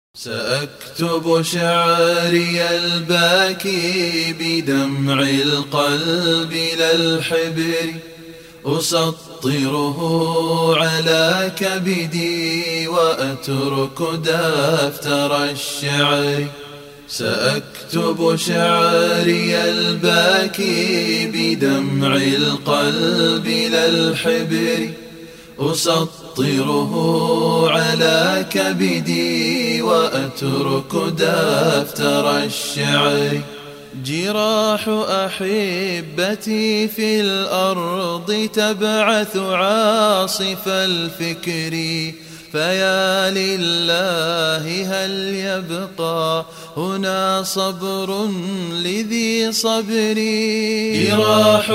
سأكتب شعري الباكي بدمع القلب لا الحبر، أسطره على كبدي وأترك دفتر الشعر. سأكتب شعري الباكي بدمع القلب لا الحبر، أسطره على كبدي وأترك دفتر الشعر. جراح أحبتي في الأرض تبعث عاصف الفكر، فيا لله هل يبقى هنا صبر لذي صبري. جراح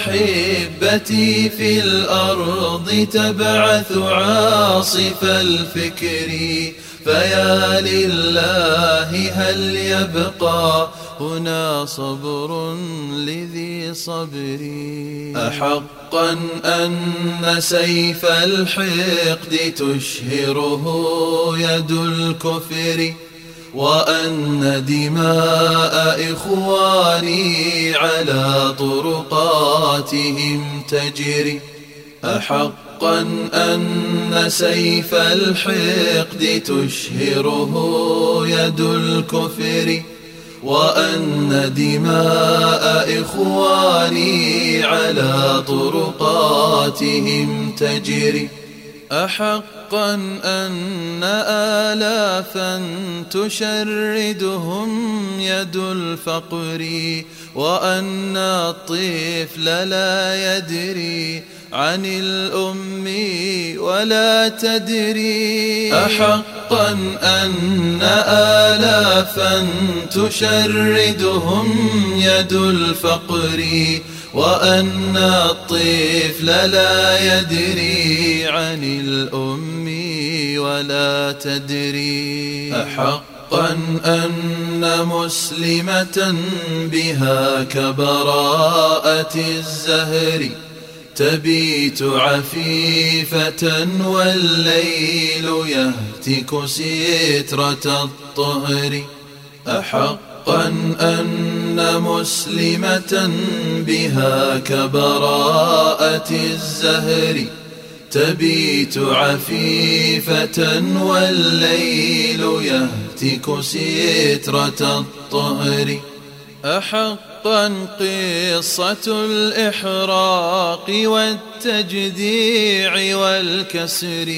أحبتي في الأرض تبعث عاصف الفكر، فيا لله هل يبقى هنا صبر لذي صبري. أحقا أن سيف الحقد تشهره يد الكفر، وأن دماء إخواني على طرقاتهم تجري. أحقا أن سيف الحقد تشهره يد الكفر، وأن دماء إخواني على طرقاتهم تجري. أحقا أن آلافا تشردهم يد الفقر، وأن الطفل لا يدري عن الأم ولا تدري. أحقا أن آلافا تشردهم يد الفقر، وأن الطفل لا يدري عن الأم ولا تدري. أحقا أن مسلمة بها كبراءة الزهر تبيت عفيفة والليل يهتك سترة الطهر. أحقا أن مسلمة بها كبراءة الزهر تبيت عفيفة والليل يهتك سترة الطهر. أحقا قصة الإحراق والتجديع والكسر،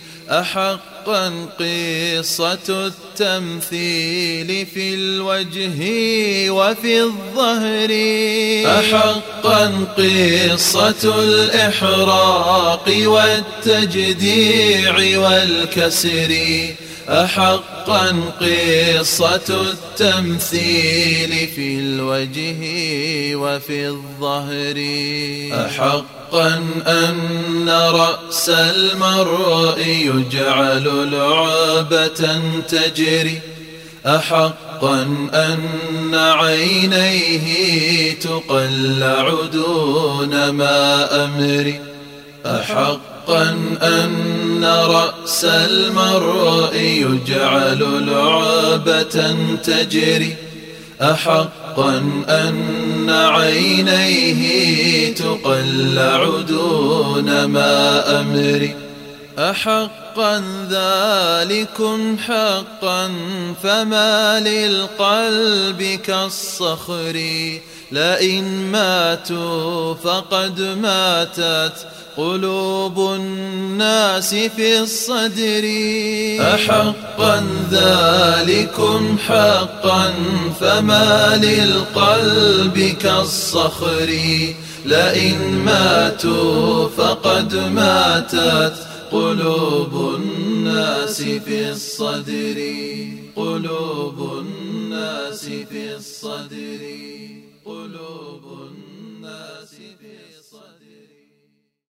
أحقا قصة التمثيل في الوجه وفي الظهر. أحقا قصة الإحراق والتجديع والكسر، أحقا قصة التمثيل في الوجه وفي الظهر. أحقا أن رأس المرء يجعل لعبة تجري، أحقا أن عينيه تقلع دون ما أمر. أحقا أن رأس المرء يجعل لعبة تجري، أحقا أن عينيه تقلع دون ما أمر. أحقا ذلكم حقا فما للقلب كالصخر، لئن ماتوا فقد ماتت قلوب الناس في الصدر. أحقا ذلكم حقا فما للقلب كالصخر، لئن ماتوا فقد ماتت قلوب الناس في الصدر. قلوب الناس في الصدر. قلوب الناس في الصدر.